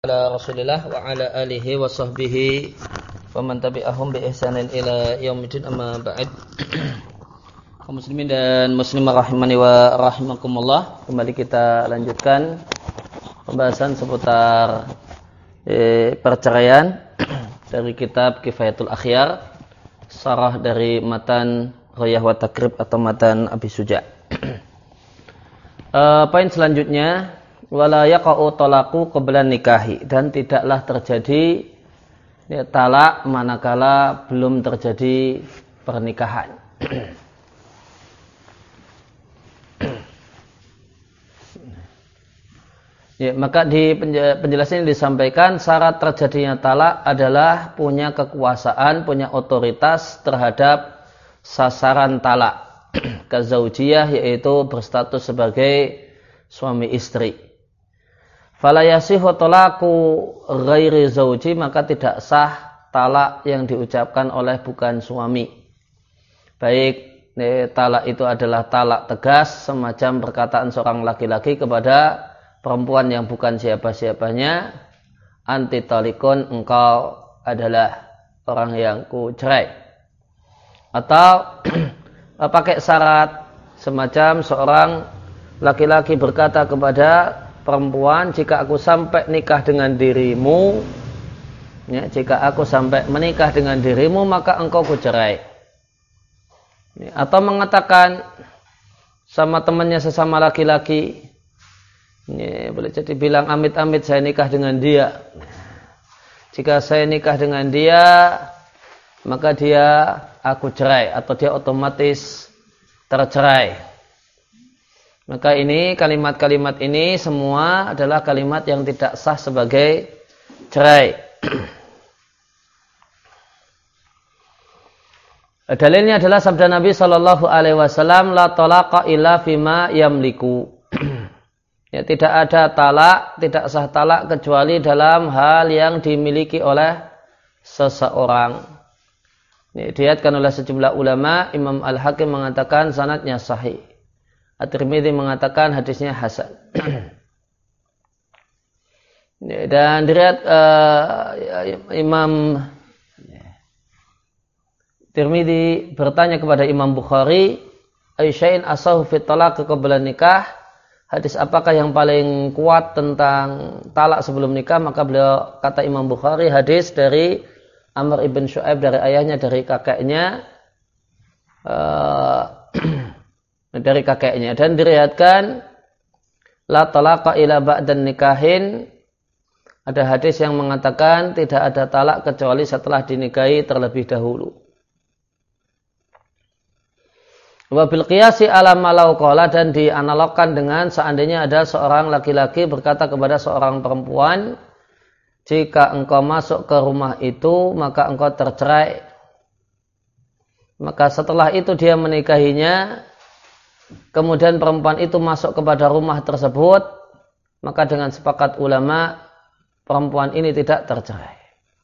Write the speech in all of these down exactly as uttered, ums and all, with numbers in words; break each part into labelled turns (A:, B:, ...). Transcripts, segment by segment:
A: Ala Rasulillah wa ala alihi wa sahbihi wa man tabi'ahum bi ihsanin ila yaumiddin, amma ba'd. Kaum muslimin dan muslimah rahimani wa rahimakumullah, kembali kita lanjutkan pembahasan seputar eh, perceraian dari kitab Kifayatul Akhyar, sarah dari matan Ghayah wa Takrib atau matan Abi Suja'. eh, poin selanjutnya, wala yaqa'u talaqu qabla nikahi, dan tidaklah terjadi ya, talak manakala belum terjadi pernikahan. Ya, maka di penjelasan ini disampaikan syarat terjadinya talak adalah punya kekuasaan, punya otoritas terhadap sasaran talak kazaujiyah, yaitu berstatus sebagai suami istri. Fala yasihu talaqu ghairi zauji, maka tidak sah talak yang diucapkan oleh bukan suami. Baik talak itu adalah talak tegas, semacam perkataan seorang laki-laki kepada perempuan yang bukan siapa-siapanya, anti talikun, engkau adalah orang yang ku cerai. Atau pakai syarat semacam seorang laki-laki berkata kepada perempuan, jika aku sampai nikah dengan dirimu, ya, jika aku sampai menikah dengan dirimu, maka engkau kucerai. Ya, atau mengatakan sama temannya sesama laki-laki, ya, boleh jadi bilang amit-amit saya nikah dengan dia. Jika saya nikah dengan dia, maka dia aku cerai, atau dia otomatis tercerai. Maka ini kalimat-kalimat ini semua adalah kalimat yang tidak sah sebagai cerai. Dalilnya adalah sabda Nabi Shallallahu Alaihi Wasallam, la talaqa illa fima yamliku. Ya, tidak ada talak, tidak sah talak kecuali dalam hal yang dimiliki oleh seseorang. Ini diriwayatkan oleh sejumlah ulama. Imam Al-Hakim mengatakan sanadnya sahih. At-Tirmidzi mengatakan hadisnya hasan. Dan diriwayat uh, Imam Tirmidzi bertanya kepada Imam Bukhari, Aisya'in asahu fit talaq qabla nikah, hadis apakah yang paling kuat tentang talak sebelum nikah? Maka beliau kata Imam Bukhari, hadis dari Amr ibn Shu'aib dari ayahnya, dari kakeknya, uh, dari kakeknya, dan diriwayatkan la talaqa ila ba'dan nikahin, ada hadis yang mengatakan tidak ada talak kecuali setelah dinikahi terlebih dahulu. Wa bil qiyasi ala malau qala, dan dianalogkan dengan seandainya ada seorang laki-laki berkata kepada seorang perempuan, jika engkau masuk ke rumah itu maka engkau tercerai. Maka setelah itu dia menikahinya, kemudian perempuan itu masuk kepada rumah tersebut, maka dengan sepakat ulama perempuan ini tidak tercerai.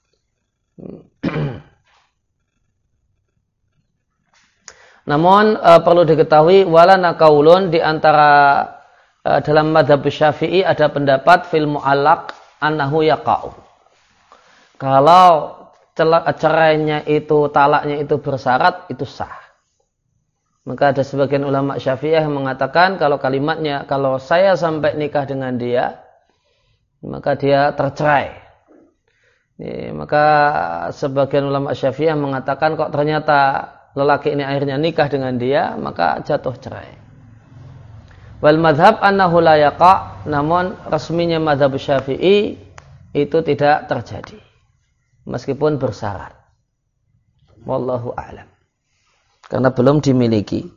A: Namun e, perlu diketahui, walana qaulun, di antara e, dalam mazhab Syafi'i ada pendapat fil mu'allaq annahu yaqa'u. Kalau cerainya itu, talaknya itu bersyarat, itu sah. Maka ada sebagian ulama Syafi'iyah yang mengatakan kalau kalimatnya, kalau saya sampai nikah dengan dia, maka dia tercerai. Ini, maka sebagian ulama Syafi'iyah mengatakan kok ternyata lelaki ini akhirnya nikah dengan dia, maka jatuh cerai. Wal madhab annahu la yaqa', namun resminya madhab Syafi'i itu tidak terjadi, meskipun bersyarat. Wallahu a'lam. Karena belum dimiliki.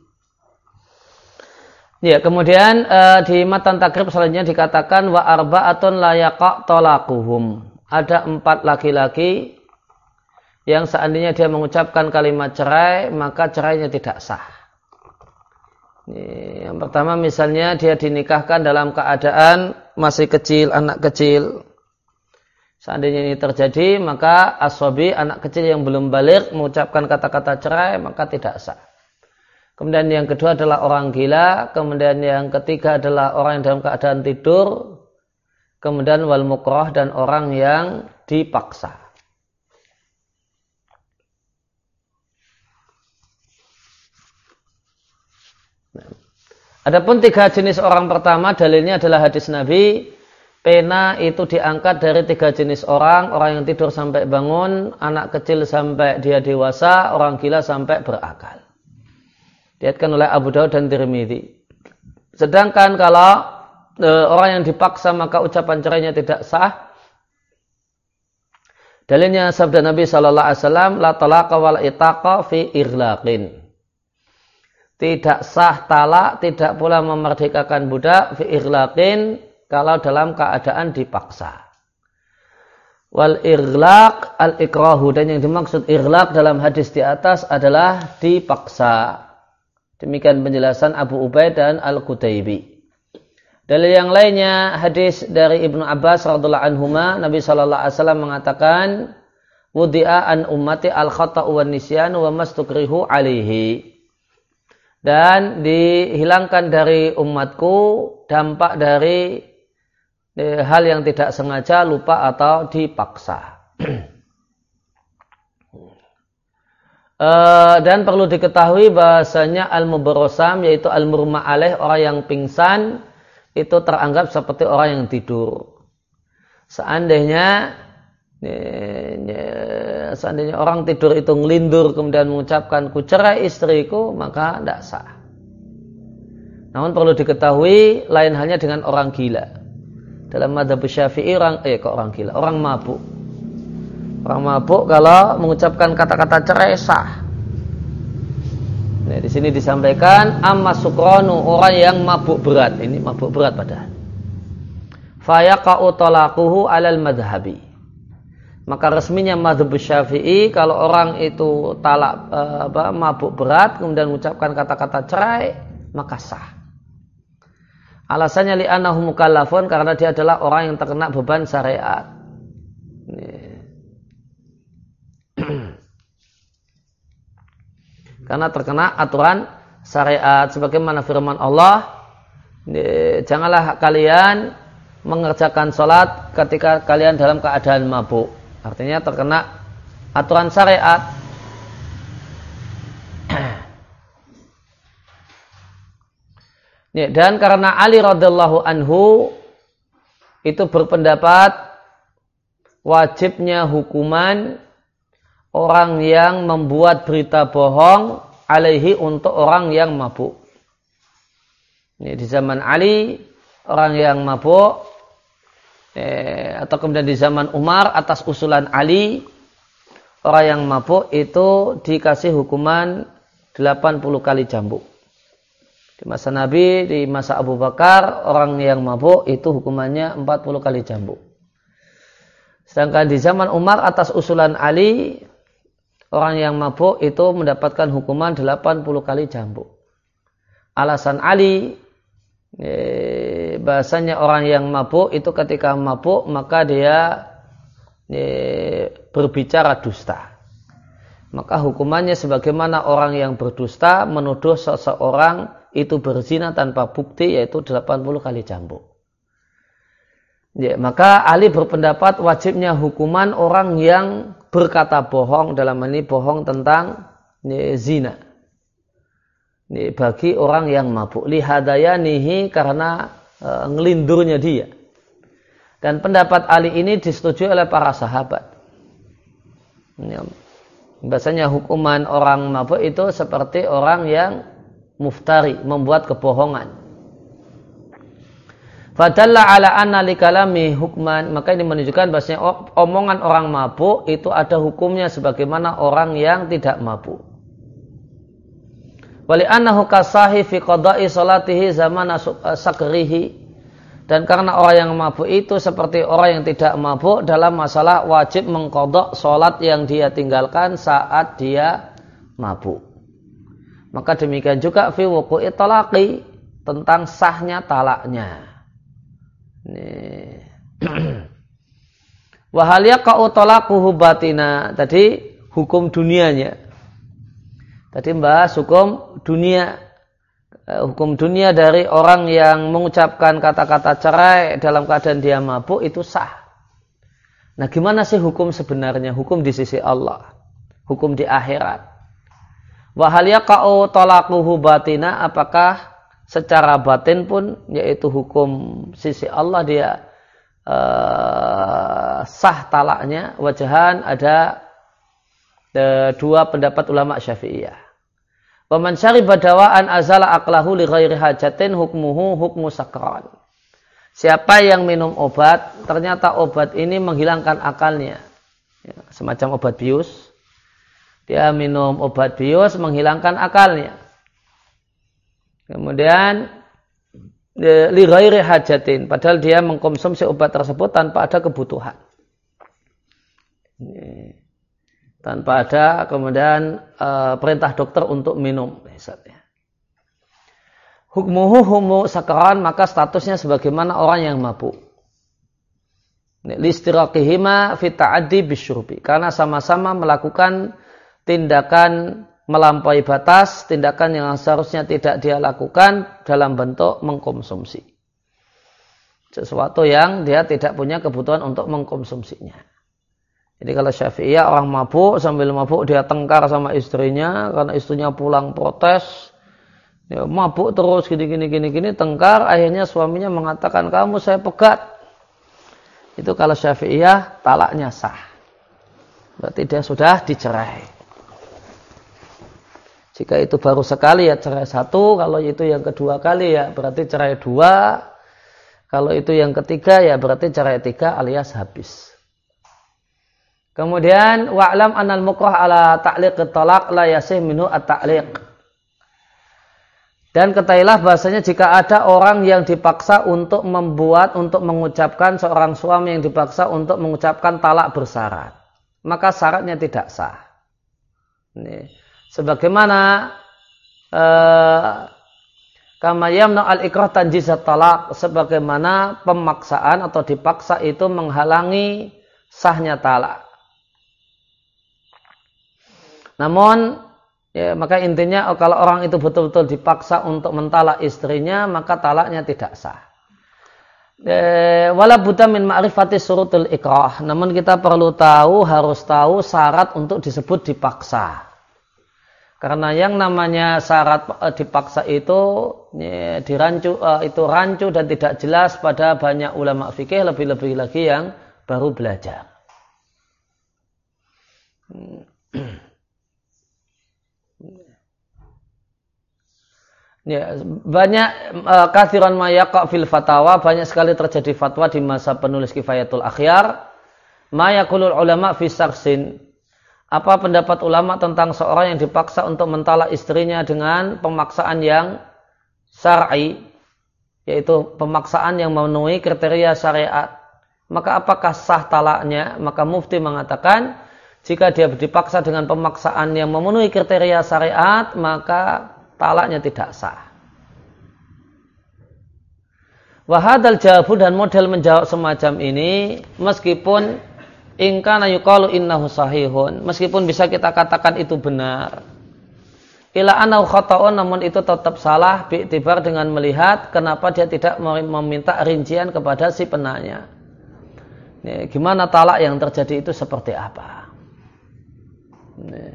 A: Ya, kemudian e, di matan takrib selanjutnya dikatakan wa arba'atun la yaqa' talaquhum. Ada empat laki-laki yang seandainya dia mengucapkan kalimat cerai, maka cerainya tidak sah. Ini, yang pertama misalnya dia dinikahkan dalam keadaan masih kecil, anak kecil. Seandainya ini terjadi, maka as-sabi, anak kecil yang belum baligh, mengucapkan kata-kata cerai, maka tidak sah. Kemudian yang kedua adalah orang gila. Kemudian yang ketiga adalah orang yang dalam keadaan tidur. kemudian wal mukrah dan orang yang dipaksa. Adapun tiga jenis orang pertama, dalilnya adalah hadis Nabi, pena itu diangkat dari tiga jenis orang, orang yang tidur sampai bangun, anak kecil sampai dia dewasa, orang gila sampai berakal. Diriwayatkan oleh Abu Daud dan Tirmidzi. Sedangkan kalau e, orang yang dipaksa maka ucapan cerainya tidak sah. Dalilnya sabda Nabi Sallallahu Alaihi Wasallam, la talaqa wal itaqa fi irlaqin. Tidak sah talak, tidak pula memerdekakan budak fi irlaqin kalau dalam keadaan dipaksa. Wal irlaq al ikrahu, dan yang dimaksud irlaq dalam hadis di atas adalah dipaksa. Demikian penjelasan Abu Ubaid dan Al-Qutaibi. Dalil yang lainnya hadis dari Ibnu Abbas radhiyallahu anhuma, Nabi sallallahu alaihi wasallam mengatakan, wudi'a an ummati al-khata'u wan nisyan wa mastukrihu alaihi. Dan dihilangkan dari umatku dampak dari eh, hal yang tidak sengaja, lupa atau dipaksa. uh, dan perlu diketahui bahasanya al-mubarosam, yaitu al-murma alaih, orang yang pingsan, itu teranggap seperti orang yang tidur. Seandainya seandainya orang tidur itu ngelindur kemudian mengucapkan ku cerai istriku, maka tidak sah. Namun perlu diketahui lain halnya dengan orang gila. Dalam mazhab Syafi'i orang eh kok orang gila, orang mabuk. Orang mabuk kalau mengucapkan kata-kata cerai sah. Nah, di sini disampaikan amma sukranu, orang yang mabuk berat. Ini mabuk berat padahal. Fa yaqa'u talaquhu 'alal madhhabi. Maka resminya mazhab Syafi'i, kalau orang itu talak apa, mabuk berat kemudian mengucapkan kata-kata cerai, maka sah. Alasannya li'annahu mukallafun, karena dia adalah orang yang terkena beban syariat. Karena terkena aturan syariat, sebagaimana firman Allah, janganlah kalian mengerjakan sholat ketika kalian dalam keadaan mabuk. Artinya terkena aturan syariat. Dan karena Ali radhiyallahu anhu itu berpendapat wajibnya hukuman orang yang membuat berita bohong alaihi, untuk orang yang mabuk. Ini di zaman Ali, orang yang mabuk, Eh, atau kemudian di zaman Umar atas usulan Ali, orang yang mabuk itu dikasih hukuman delapan puluh kali cambuk. Di masa Nabi, di masa Abu Bakar, orang yang mabuk itu hukumannya empat puluh kali cambuk. Sedangkan di zaman Umar atas usulan Ali, orang yang mabuk itu mendapatkan hukuman delapan puluh kali cambuk. Alasan Ali, Eh, bahasanya orang yang mabuk itu ketika mabuk maka dia eh, berbicara dusta. Maka hukumannya sebagaimana orang yang berdusta menuduh seseorang itu berzina tanpa bukti, yaitu delapan puluh kali cambuk. Ya, maka Ali berpendapat wajibnya hukuman orang yang berkata bohong, dalam ini bohong tentang eh, zina. Ini bagi orang yang mabuk, lihadayanihi, karena e, ngelindurnya dia. Dan pendapat Ali ini disetujui oleh para sahabat. Ini, bahasanya hukuman orang mabuk itu seperti orang yang muftari, membuat kebohongan. Fadalla ala anna likalami hukman, maka ini menunjukkan bahasanya omongan orang mabuk itu ada hukumnya sebagaimana orang yang tidak mabuk. Wali annahu kasahi fi qada'i salatihi zaman sakrihi, dan karena orang yang mabuk itu seperti orang yang tidak mabuk dalam masalah wajib mengqadha salat yang dia tinggalkan saat dia mabuk. Maka demikian juga fi wuqu'i talaqi, tentang sahnya talaknya. Wa hal yaqa'u talaquhu batina, tadi hukum dunianya. Tadi membahas hukum dunia, hukum dunia dari orang yang mengucapkan kata-kata cerai dalam keadaan dia mabuk itu sah. Nah, gimana sih hukum sebenarnya? Hukum di sisi Allah, hukum di akhirat. Wa hal yaqa'u talaquhu batina, apakah secara batin pun, yaitu hukum sisi Allah dia uh, sah talaknya. Wajahan ada uh, dua pendapat ulama Syafi'iyah. Wa man syariba dawa'an azala aqlahu li ghairi hajatin hukmuhu hukmu sakran. Siapa yang minum obat, ternyata obat ini menghilangkan akalnya. Ya, semacam obat bius. Dia minum obat bius menghilangkan akalnya. Kemudian li ghairi hajatin, padahal dia mengkonsumsi obat tersebut tanpa ada kebutuhan. Ini, tanpa ada kemudian e, perintah dokter untuk minum misalnya. Hukmuhu humu sakran, maka statusnya sebagaimana orang yang mabuk. Listiraqihima fi ta'addi bisyurbi, karena sama-sama melakukan tindakan melampaui batas, tindakan yang seharusnya tidak dia lakukan dalam bentuk mengkonsumsi sesuatu yang dia tidak punya kebutuhan untuk mengkonsumsinya. Jadi kalau Syafi'iyah, orang mabuk, sambil mabuk dia tengkar sama istrinya karena istrinya pulang protes. Ya, mabuk terus gini gini gini gini tengkar, akhirnya suaminya mengatakan kamu saya pegat. Itu kalau Syafi'iyah talaknya sah. Berarti dia sudah dicerai. Jika itu baru sekali ya cerai satu, kalau itu yang kedua kali ya berarti cerai dua. Kalau itu yang ketiga ya berarti cerai tiga alias habis. Kemudian wa'lam anal mukrah ala ta'liq at-talaq la yasih minhu at-ta'liq. Dan ketahuilah bahasanya jika ada orang yang dipaksa untuk membuat, untuk mengucapkan, seorang suami yang dipaksa untuk mengucapkan talak bersyarat, maka syaratnya tidak sah. Ini. Sebagaimana kama yamna al-ikrah tanjizat talak, sebagaimana pemaksaan atau dipaksa itu menghalangi sahnya talak. Namun ya, maka intinya kalau orang itu betul-betul dipaksa untuk mentalak istrinya, maka talaknya tidak sah. Wala budda min ma'rifati syurutul ikrah. Namun kita perlu tahu, harus tahu syarat untuk disebut dipaksa. Karena yang namanya syarat dipaksa itu ya, dirancu itu rancu dan tidak jelas pada banyak ulama fikih, lebih-lebih lagi yang baru belajar. Ya, banyak uh, kathiran ma yaqa' fil fatawa, banyak sekali terjadi fatwa di masa penulis Kifayatul Akhyar. Ma yaqulul ulama fi saksin. Apa pendapat ulama tentang seorang yang dipaksa untuk mentalak istrinya dengan pemaksaan yang syar'i, yaitu pemaksaan yang memenuhi kriteria syariat. Maka apakah sah talaknya? Maka mufti mengatakan jika dia dipaksa dengan pemaksaan yang memenuhi kriteria syariat, maka talaknya tidak sah. Wahadal jawabu, dan model menjawab semacam ini, meskipun ingkana yuqalu innahu sahihun, meskipun bisa kita katakan itu benar, ila annahu khata'un, namun itu tetap salah bi'tibar, dengan melihat kenapa dia tidak meminta rincian kepada si penanya. Nih, gimana talak yang terjadi itu seperti apa? Nih.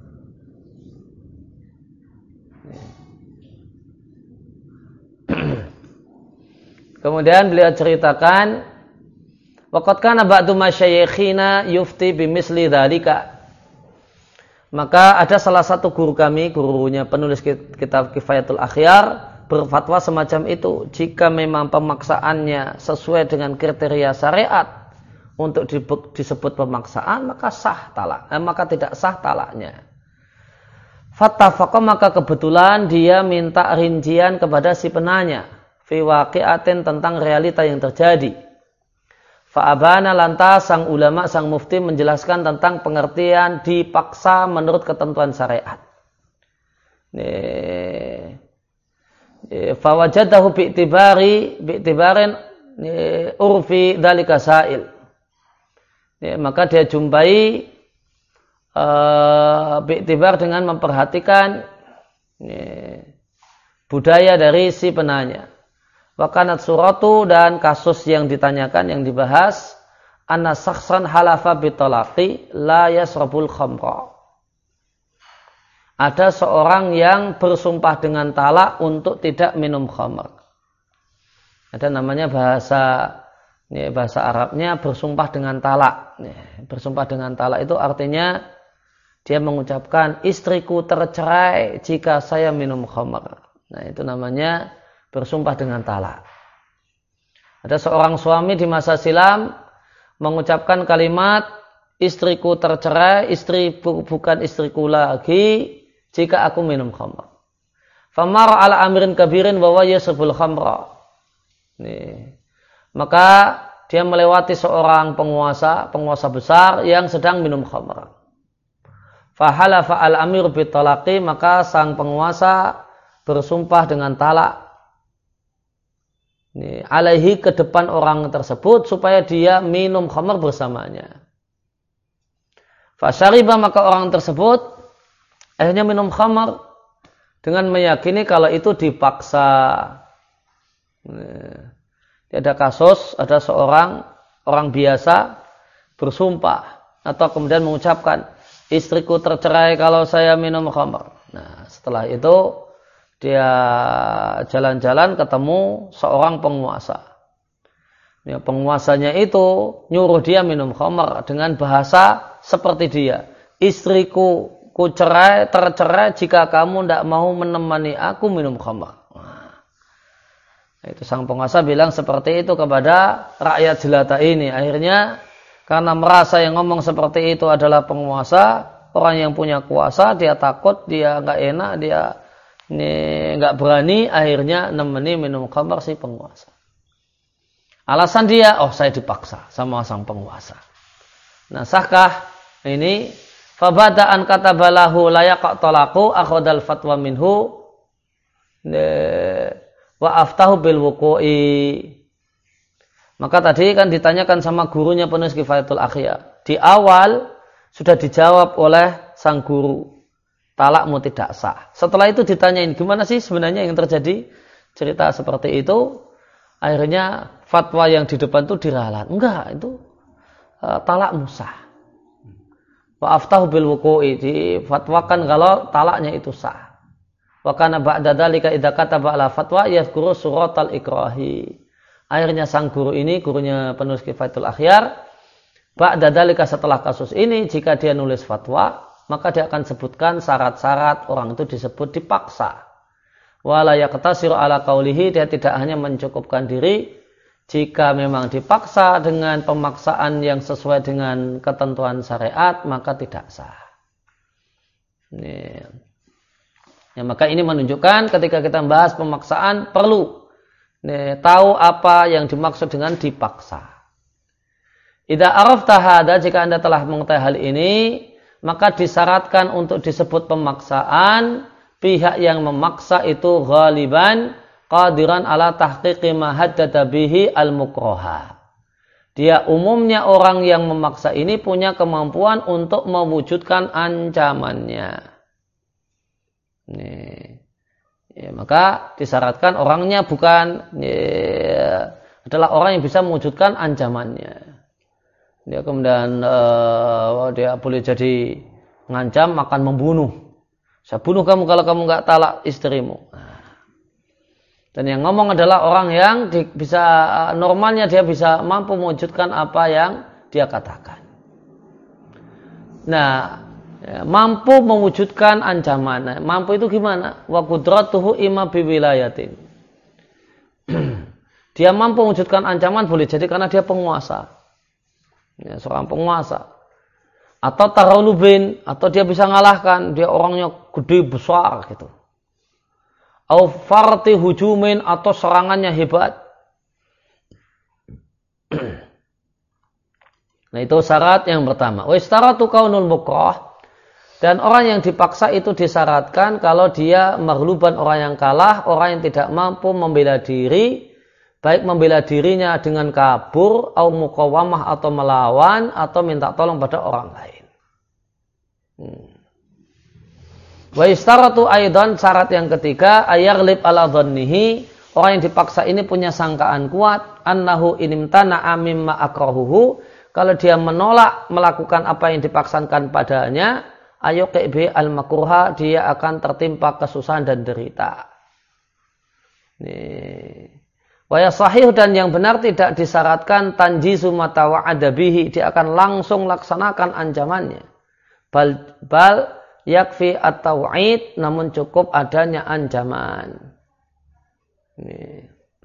A: Kemudian beliau ceritakan, waqad kana ba'du masyayikhina yufti bimisli dzalika. Maka ada salah satu guru kami, gurunya penulis kitab Kifayatul Akhyar, berfatwa semacam itu. Jika memang pemaksaannya sesuai dengan kriteria syariat untuk disebut pemaksaan, maka sah talak, eh, maka tidak sah talaknya. Fattafaqa, maka kebetulan dia minta rincian kepada si penanya fi waqi'atin, tentang realita yang terjadi. Fa'abana, lantas sang ulama, sang mufti menjelaskan tentang pengertian dipaksa menurut ketentuan syariat. Fawajadahu bi'tibari bi'tibarin urfi dzalika sa'il. Maka dia jumpai uh, bi'tibar dengan memperhatikan budaya dari si penanya. Wa kanat suratu, dan kasus yang ditanyakan, yang dibahas, anna sakhsan halafa bitalaqi la yasrabul khamra. Ada seorang yang bersumpah dengan talak untuk tidak minum khamr. Ada namanya bahasa ini bahasa Arabnya bersumpah dengan talak. Bersumpah dengan talak itu artinya dia mengucapkan istriku tercerai jika saya minum khamr. Nah, itu namanya bersumpah dengan talak. Ada seorang suami di masa silam mengucapkan kalimat istriku tercerai, istri bukan istriku lagi jika aku minum khamr. Famar ala amirin kabirin bahwa yasrabul khamra. Nih. Maka dia melewati seorang penguasa, penguasa besar yang sedang minum khamr. Fahalafa al-amir bitalaqi, maka sang penguasa bersumpah dengan talak. Nih, alaihi, ke depan orang tersebut supaya dia minum khamr bersamanya. Fasyariba, maka orang tersebut akhirnya minum khamr dengan meyakini kalau itu dipaksa. Nih. Ada kasus, ada seorang orang biasa bersumpah atau kemudian mengucapkan istriku tercerai kalau saya minum khamr. Nah, setelah itu dia jalan-jalan ketemu seorang penguasa. Ya, penguasanya itu nyuruh dia minum khamr dengan bahasa seperti dia. Istriku ku cerai, tercerai jika kamu tidak mau menemani aku minum khamr. Itu sang penguasa bilang seperti itu kepada rakyat jelata ini. Akhirnya karena merasa yang ngomong seperti itu adalah penguasa, orang yang punya kuasa, dia takut, dia nggak enak, dia ini nggak berani, akhirnya nemeni minum khamr si penguasa. Alasan dia, oh saya dipaksa sama sang penguasa. Nah, sahkah ini? Fabada'an katabalahu layak tolaku akhodal fatwa minhu wa aftahu bil wuku'i. Maka tadi kan ditanyakan sama gurunya penulis Kifayatul Akhya. Di awal sudah dijawab oleh sang guru, talakmu tidak sah. Setelah itu ditanyain, gimana sih sebenarnya yang terjadi? Cerita seperti itu. Akhirnya fatwa yang di depan itu diralat. Enggak, itu uh, talakmu sah. Wa aftahu bil wuku'i, difatwakan kalau talaknya itu sah. Wa kana ba'da dzalika idza kataba ala fatwa yadhkuru suratal ikrahi. Akhirnya sang guru ini, gurunya penulis Kifayatul Akhyar, ba'da dzalika, setelah kasus ini, jika dia nulis fatwa, maka dia akan sebutkan syarat-syarat orang itu disebut dipaksa. Wa la yaqtasiru ala qaulihi, dia tidak hanya mencukupkan diri jika memang dipaksa dengan pemaksaan yang sesuai dengan ketentuan syariat, maka tidak sah. Ini ya, maka ini menunjukkan ketika kita membahas pemaksaan perlu nih, tahu apa yang dimaksud dengan dipaksa. Idza arafta hada, jika Anda telah mengetahui hal ini, maka disyaratkan untuk disebut pemaksaan pihak yang memaksa itu ghaliban qadiran ala tahqiqi ma haddada bihi al-mukraha. Dia umumnya orang yang memaksa ini punya kemampuan untuk mewujudkan ancamannya. Nih. Ya, maka disyaratkan orangnya bukan ya, adalah orang yang bisa mewujudkan ancamannya. Dia kemudian uh, dia boleh jadi ngancam akan membunuh. Saya bunuh kamu kalau kamu nggak talak istrimu. Nah. Dan yang ngomong adalah orang yang di, bisa normalnya dia bisa mampu mewujudkan apa yang dia katakan. Nah, ya, mampu mewujudkan ancaman. Mampu itu gimana? Wa qudratuhu imma biwilayatin. Dia mampu mewujudkan ancaman boleh jadi karena dia penguasa. Ya, seorang penguasa. Atau taralubin, atau dia bisa ngalahkan, dia orangnya gede besar gitu. Au farti hujumin, atau serangannya hebat. Nah, itu syarat yang pertama. Wa istaratu kaunul mukrah. Dan orang yang dipaksa itu disyaratkan kalau dia maghluban, orang yang kalah, orang yang tidak mampu membela diri, baik membela dirinya dengan kabur, atau muqawamah, atau melawan, atau minta tolong pada orang lain. Hmm. Wa istaratu aidan, syarat yang ketiga, ayarlib ala dhannihi, orang yang dipaksa ini punya sangkaan kuat, annahu inimtana'a mimma akrahuhu, kalau dia menolak melakukan apa yang dipaksakan padanya, ayo bi al-makruha, dia akan tertimpa kesusahan dan derita. Wa sahih, dan yang benar tidak disyaratkan tanjizu mata wa'ada bihi, dia akan langsung laksanakan ancamannya. Bal bal yakfi at-taw'id, namun cukup adanya ancaman. Ini.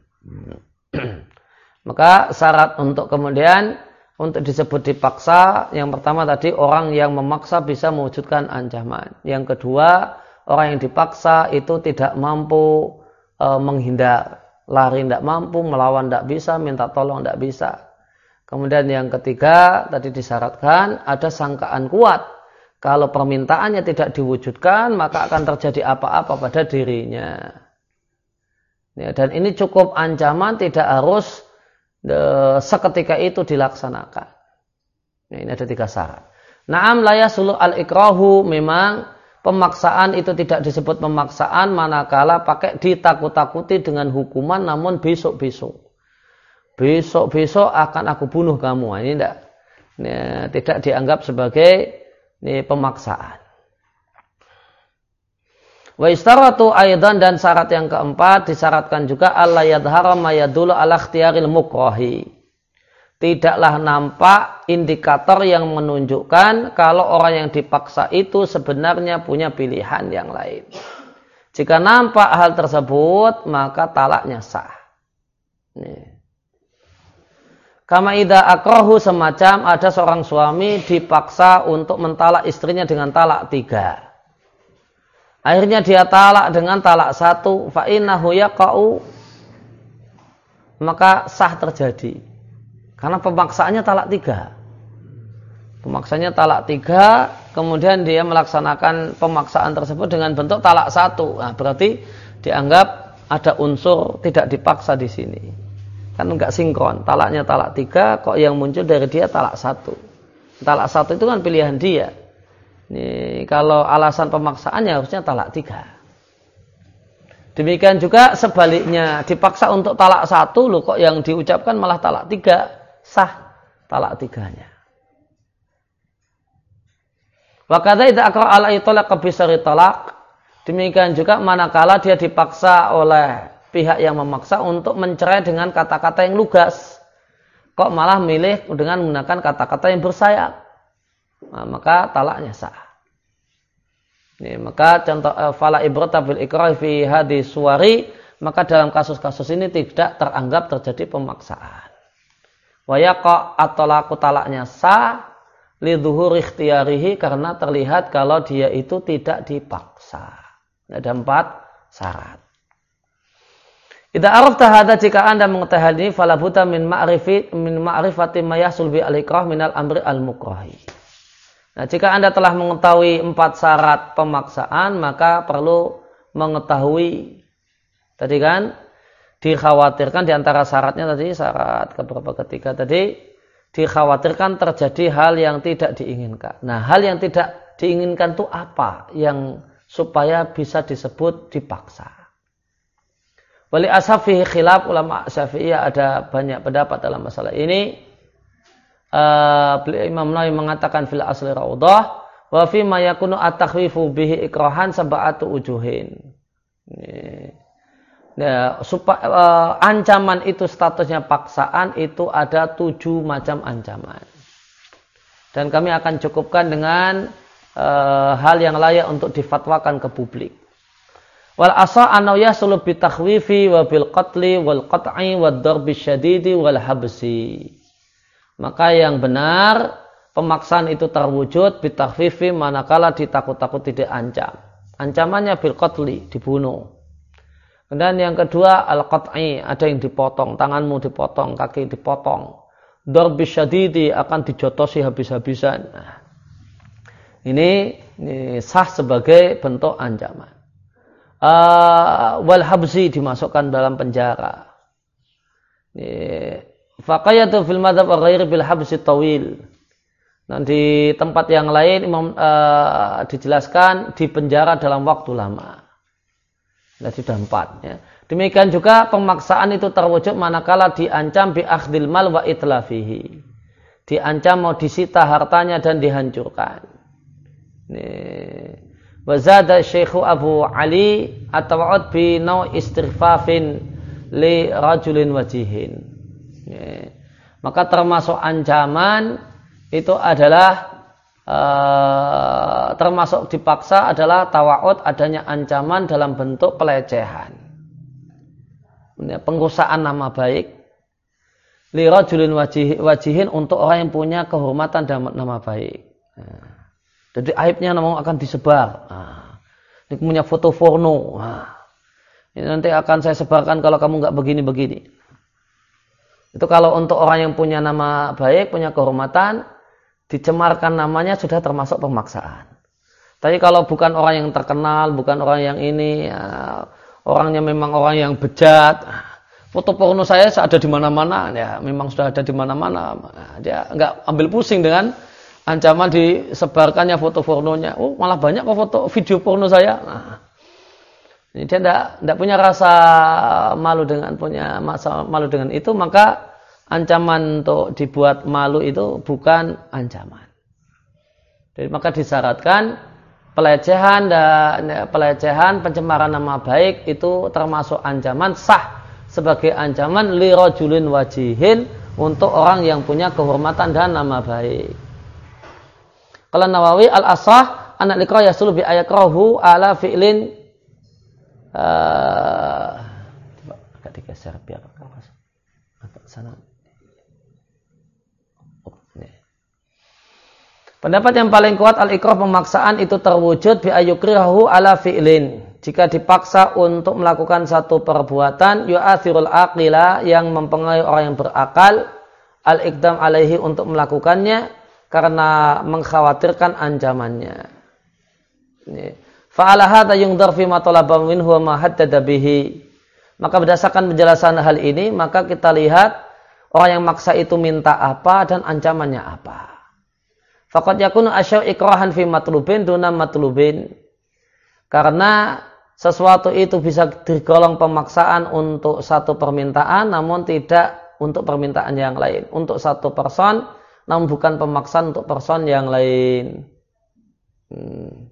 A: Maka syarat untuk kemudian untuk disebut dipaksa, yang pertama tadi orang yang memaksa bisa mewujudkan ancaman. Yang kedua, orang yang dipaksa itu tidak mampu e, menghindar, lari tidak mampu, melawan tidak bisa, minta tolong tidak bisa. Kemudian yang ketiga tadi disyaratkan ada sangkaan kuat. Kalau permintaannya tidak diwujudkan, maka akan terjadi apa-apa pada dirinya. Ya, dan ini cukup ancaman, tidak harus de, seketika itu dilaksanakan. Ya, ini ada tiga syarat. Naam la yasulu al-ikrahu, memang pemaksaan itu tidak disebut pemaksaan manakala pakai ditakut-takuti dengan hukuman, namun besok-besok. Besok-besok akan aku bunuh kamu. Ini tidak, ya, tidak dianggap sebagai ini pemaksaan. Wa istaratu aidan, dan syarat yang keempat disyaratkan juga alla yadhara ma yadullu ala ikhtiyaril mukrahi. Tidaklah nampak indikator yang menunjukkan kalau orang yang dipaksa itu sebenarnya punya pilihan yang lain. Jika nampak hal tersebut, maka talaknya sah. Nih. Kama idza akrahu, semacam ada seorang suami dipaksa untuk mentalak istrinya dengan talak tiga. Akhirnya dia talak dengan talak satu, fa innahu yaqa'u, maka sah terjadi. Karena pemaksaannya talak tiga. Pemaksaannya talak tiga, kemudian dia melaksanakan pemaksaan tersebut dengan bentuk talak satu. Nah, berarti dianggap ada unsur tidak dipaksa di sini. Kan enggak sinkron. Talaknya talak tiga, kok yang muncul dari dia talak satu. Talak satu itu kan pilihan dia. Ini, kalau alasan pemaksaannya harusnya talak tiga. Demikian juga sebaliknya, dipaksa untuk talak satu, loh kok yang diucapkan malah talak tiga, sah talak tiganya. Wa kadza idza aqra ala itlaq bisari talak, demikian juga manakala dia dipaksa oleh pihak yang memaksa untuk mencerai dengan kata-kata yang lugas, kok malah milih dengan menggunakan kata-kata yang bersayap. Nah, maka talaknya sah. Ini, maka contoh fala ibrata bil ikrah fi hadis suwari, maka dalam kasus-kasus ini tidak teranggap terjadi pemaksaan. Wa yaqa at-talaqu, talaknya sah li dhuhur ikhtiyarihi, karena terlihat kalau dia itu tidak dipaksa. Ada empat syarat. Idza arafta hadza, jika Anda mengetahui hal ini, fala budda min ma'rifati min ma'rifati ma yahsul bi al-ikrah min al-amri al-mukrahi. Nah, jika Anda telah mengetahui empat syarat pemaksaan, maka perlu mengetahui tadi kan dikhawatirkan di antara syaratnya tadi, syarat keberapa ketiga tadi, dikhawatirkan terjadi hal yang tidak diinginkan. Nah, hal yang tidak diinginkan itu apa yang supaya bisa disebut dipaksa? Wali ashafihi khilaf, ulama Syafi'iyah ada banyak pendapat dalam masalah ini. Uh, Imam Nawawi mengatakan fil asli raudah wa fi ma yakunu at-takhwifu bihi ikrahan sab'atu ujuhin. Nah, supaya uh, ancaman itu statusnya paksaan, itu ada tujuh macam ancaman. Dan kami akan cukupkan dengan uh, hal yang layak untuk difatwakan ke publik. Wal asa annahu yasulu bi takhwifi wa bil qatli wal qat'i wad darbi syadidi wal habsi. Maka yang benar, pemaksaan itu terwujud bi takhwifi, manakala ditakut-takuti diancam. Ancamannya bil qatli, dibunuh. Dan yang kedua al qat'i, ada yang dipotong, tanganmu dipotong, kaki dipotong. Darbi syadidi, akan dijotosi habis-habisan. Nah, ini, ini sah sebagai bentuk ancaman. Uh, wal habsi, dimasukkan dalam penjara. Faqayatu fil madhab ghairi bil habsi tawil. Nah, di tempat yang lain Imam uh, dijelaskan di penjara dalam waktu lama. Nah, sudah empat. Ya. Demikian juga pemaksaan itu terwujud manakala diancam bi akhdil mal wa itlafihi. Diancam mau disita hartanya dan dihancurkan. Wa zada Syekh Abu Ali at-tawa'ud bi naw istighfafin li rajulin wajihin. Ya. Maka termasuk ancaman itu adalah uh, termasuk dipaksa adalah tawa'ud adanya ancaman dalam bentuk pelecehan, pengrusakan nama baik li rajulin wajih, wajihin untuk orang yang punya kehormatan dan nama baik. Nah, jadi aibnya memang akan disebar. Nah, ini punya foto porno. Nah, ini nanti akan saya sebarkan kalau kamu nggak begini-begini. Itu kalau untuk orang yang punya nama baik, punya kehormatan, dicemarkan namanya sudah termasuk pemaksaan. Tapi kalau bukan orang yang terkenal, bukan orang yang ini, ya, orangnya memang orang yang bejat, foto porno saya ada di mana-mana, ya memang sudah ada di mana-mana. Nah, dia nggak ambil pusing dengan ancaman disebarkannya foto pornonya. Oh, malah banyak kok foto video porno saya. Nah, ini dia tidak tidak punya rasa malu dengan punya masa malu dengan itu, maka ancaman untuk dibuat malu itu bukan ancaman. Jadi maka disyaratkan pelecehan dan pelecehan pencemaran nama baik itu termasuk ancaman sah sebagai ancaman li rajulin wajihin untuk orang yang punya kehormatan dan nama baik. Kalau Nawawi al-asah anak liqra yasulu bi ayakrahu ala fi'lin uh, agak digeser biar agak sana. Pendapat yang paling kuat al-ikrah pemaksaan itu terwujud bi ayukrihahu ala fi'lin. Jika dipaksa untuk melakukan satu perbuatan yu'athirul aqila yang mempengaruhi orang yang berakal al-iqdam alaihi untuk melakukannya karena mengkhawatirkan ancamannya. Fa'ala hadza yungdar fi ma talaba minhu wa ma haddada bihi. Maka berdasarkan penjelasan hal ini maka kita lihat orang yang maksa itu minta apa dan ancamannya apa. Faqad yakunu asyaw ikrahan fi matlubin duna matlubin. Karena sesuatu itu bisa digolong pemaksaan untuk satu permintaan namun tidak untuk permintaan yang lain. Untuk satu person namun bukan pemaksaan untuk person yang lain. Hmm.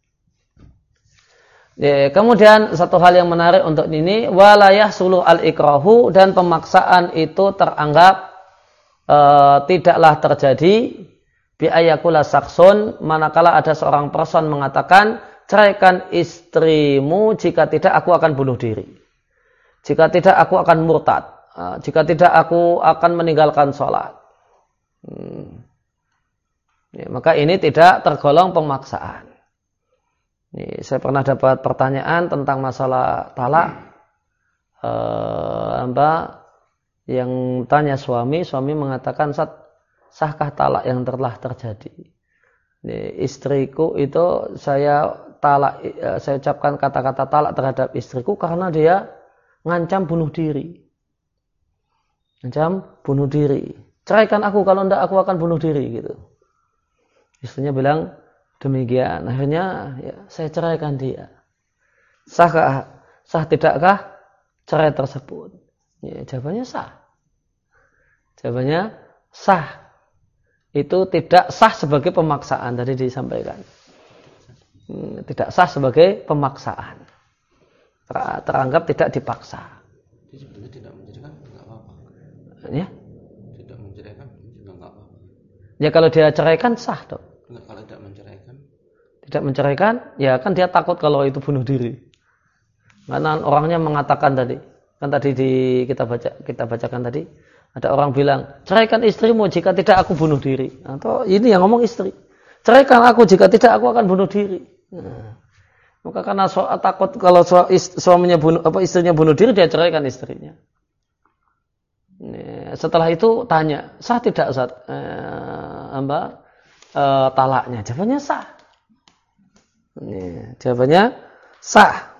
A: Ya, kemudian satu hal yang menarik untuk ini walayah suluh al-ikrahu dan pemaksaan itu teranggap uh, tidaklah terjadi bi ayakula saksun manakala ada seorang person mengatakan ceraikan istrimu jika tidak aku akan bunuh diri, jika tidak aku akan murtad, jika tidak aku akan meninggalkan sholat. Hmm. Ya, maka ini tidak tergolong pemaksaan. Ini, saya pernah dapat pertanyaan tentang masalah talak. Eh, apa yang tanya suami, suami mengatakan saat sahkah talak yang telah terjadi? Ini, istriku itu saya talak, saya ucapkan kata-kata talak terhadap istriku karena dia ngancam bunuh diri. Ngancam bunuh diri. Ceraikan aku, kalau tidak aku akan bunuh diri gitu. Istrinya bilang demikian. Akhirnya ya, saya ceraikan dia. Sahkah, sah tidakkah cerai tersebut? Ya, jawabannya sah. Jawabannya sah. Itu tidak sah sebagai pemaksaan tadi disampaikan. Tidak sah sebagai pemaksaan. Ter- teranggap tidak dipaksa.
B: Jadi sebenarnya tidak menceraikan enggak apa-apa.
A: Ya?
B: Tidak menceraikan juga enggak apa-apa.
A: Ya kalau dia ceraikan sah dong.
B: Enggak, kalau tidak menceraikan.
A: Tidak menceraikan, ya kan dia takut kalau itu bunuh diri. Karena orangnya mengatakan tadi, kan tadi di kita baca kita bacakan tadi. Ada orang bilang, ceraikan istrimu jika tidak aku bunuh diri. Atau ini yang ngomong istri. Ceraikan aku jika tidak aku akan bunuh diri. Nah, maka karena so, takut kalau so, ist, suaminya bunuh, apa istrinya bunuh diri, dia ceraikan istrinya. Nah, setelah itu tanya, sah tidak Ustaz? Eh, apa, eh, talaknya? Jawabannya sah. Nah, jawabannya sah.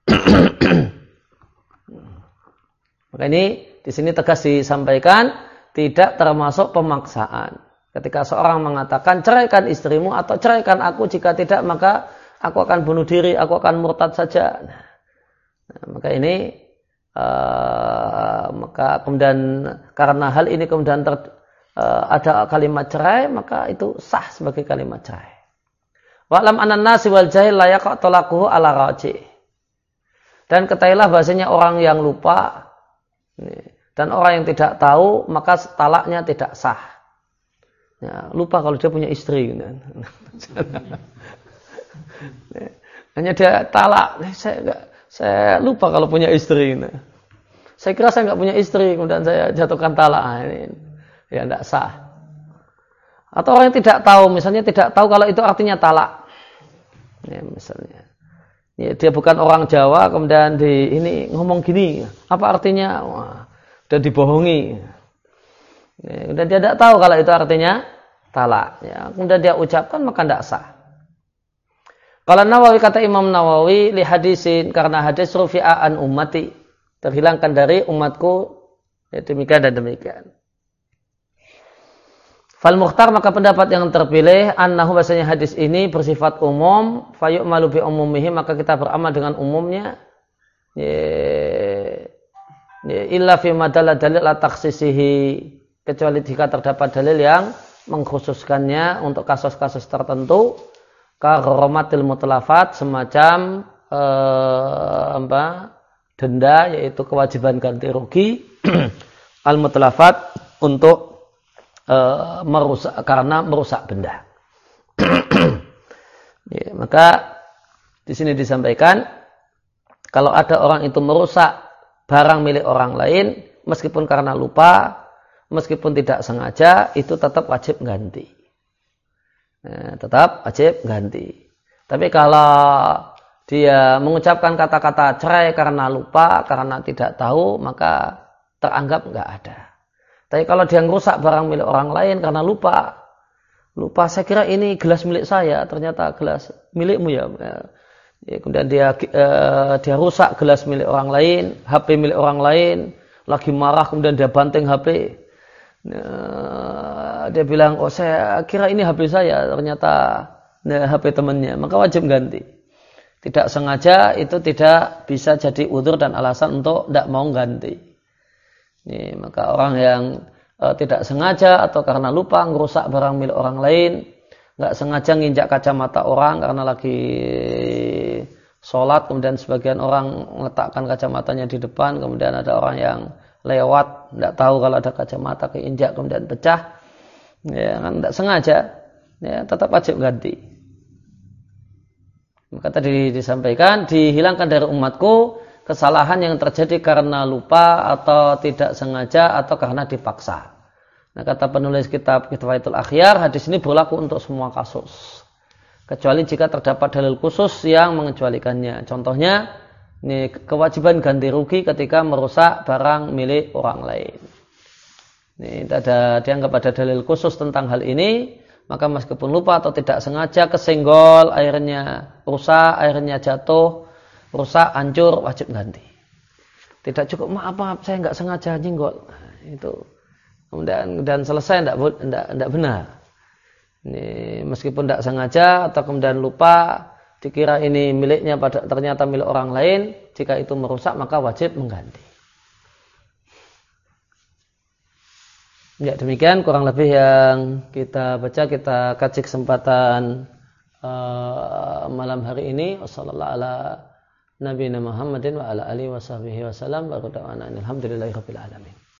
A: Maka ini di sini tegas disampaikan tidak termasuk pemaksaan. Ketika seorang mengatakan ceraikan istrimu atau ceraikan aku, jika tidak maka aku akan bunuh diri, aku akan murtad saja. Nah, nah, maka ini uh, maka kemudian karena hal ini kemudian ter, uh, ada kalimat cerai, maka itu sah sebagai kalimat cerai. Wa'lam anan nasi wal jahil la yaqa talaquhu ala raji. Dan ketahuilah bahasanya orang yang lupa dan orang yang tidak tahu maka talaknya tidak sah. Ya, lupa kalau dia punya istri. Hanya dia talak. Saya enggak, saya lupa kalau punya istri. Saya kira saya enggak punya istri, kemudian saya jatuhkan talak. Ini ya enggak sah. Atau orang yang tidak tahu, misalnya tidak tahu kalau itu artinya talak. Ya, misalnya. Ya, dia bukan orang Jawa, kemudian di ini ngomong gini, apa artinya? Wah, dan dibohongi. Ya, dan dia tidak tahu kalau itu artinya talak. Ya, kemudian dia ucapkan maka tidak sah. Kalau Nawawi, kata Imam Nawawi, li hadisin, karena hadis rufi'a an ummati, terhilangkan dari umatku, ya, demikian dan demikian. Fal mukhtar, maka pendapat yang terpilih, annahu, bahasanya hadis ini bersifat umum, fayu'malu bi umumihi, maka kita beramal dengan umumnya. Ya, ya, illa fi madalla dalil la takhsisihi, kecuali jika terdapat dalil yang mengkhususkannya untuk kasus-kasus tertentu, karamatil mutlafat, semacam eh, apa, denda, yaitu kewajiban ganti rugi al mutlafat untuk eh, merusak, karena merusak benda. Ya, maka di sini disampaikan kalau ada orang itu merusak barang milik orang lain meskipun karena lupa, meskipun tidak sengaja, itu tetap wajib ganti. Nah, tetap wajib ganti. Tapi kalau dia mengucapkan kata-kata cerai karena lupa, karena tidak tahu, maka teranggap enggak ada. Tapi kalau dia merusak barang milik orang lain karena lupa, lupa saya kira ini gelas milik saya, ternyata gelas milikmu ya. Ya, kemudian dia eh, dia rusak gelas milik orang lain, H P milik orang lain, lagi marah kemudian dia banting H P. Nah, dia bilang, oh saya kira ini H P saya, ternyata nah, H P temannya, maka wajib ganti. Tidak sengaja itu tidak bisa jadi udzur dan alasan untuk tidak mau ganti. Ini, maka orang yang e, tidak sengaja atau karena lupa ngerusak barang milik orang lain, nggak sengaja nginjak kacamata orang karena lagi sholat, kemudian sebagian orang meletakkan kacamatanya di depan, kemudian ada orang yang lewat, tidak tahu kalau ada kacamata, keinjak kemudian pecah, ya kan tidak sengaja, ya tetap wajib ganti. Maka tadi disampaikan, dihilangkan dari umatku kesalahan yang terjadi karena lupa atau tidak sengaja atau karena dipaksa. Nah, kata penulis kitab Kifayatul Akhyar, hadis ini berlaku untuk semua kasus, kecuali jika terdapat dalil khusus yang mengecualikannya. Contohnya, ini kewajiban ganti rugi ketika merusak barang milik orang lain. Ini ada, dianggap ada dalil khusus tentang hal ini, maka meskipun lupa atau tidak sengaja kesenggol, airnya rusak, airnya jatuh, rusak, hancur, wajib ganti. Tidak cukup maaf, maaf saya nggak sengaja nyenggol. Nah, itu kemudian dan selesai tidak tidak benar. Ini meskipun tidak sengaja atau kemudian lupa, dikira ini miliknya pada ternyata milik orang lain, jika itu merusak maka wajib mengganti. Ya, demikian kurang lebih yang kita baca, kita kaji kesempatan uh, malam hari ini. Wassallallahu ala nabiyina Muhammadin wa ala alihi washabihi wasallam. Wa alhamdulillahi rabbil alamin.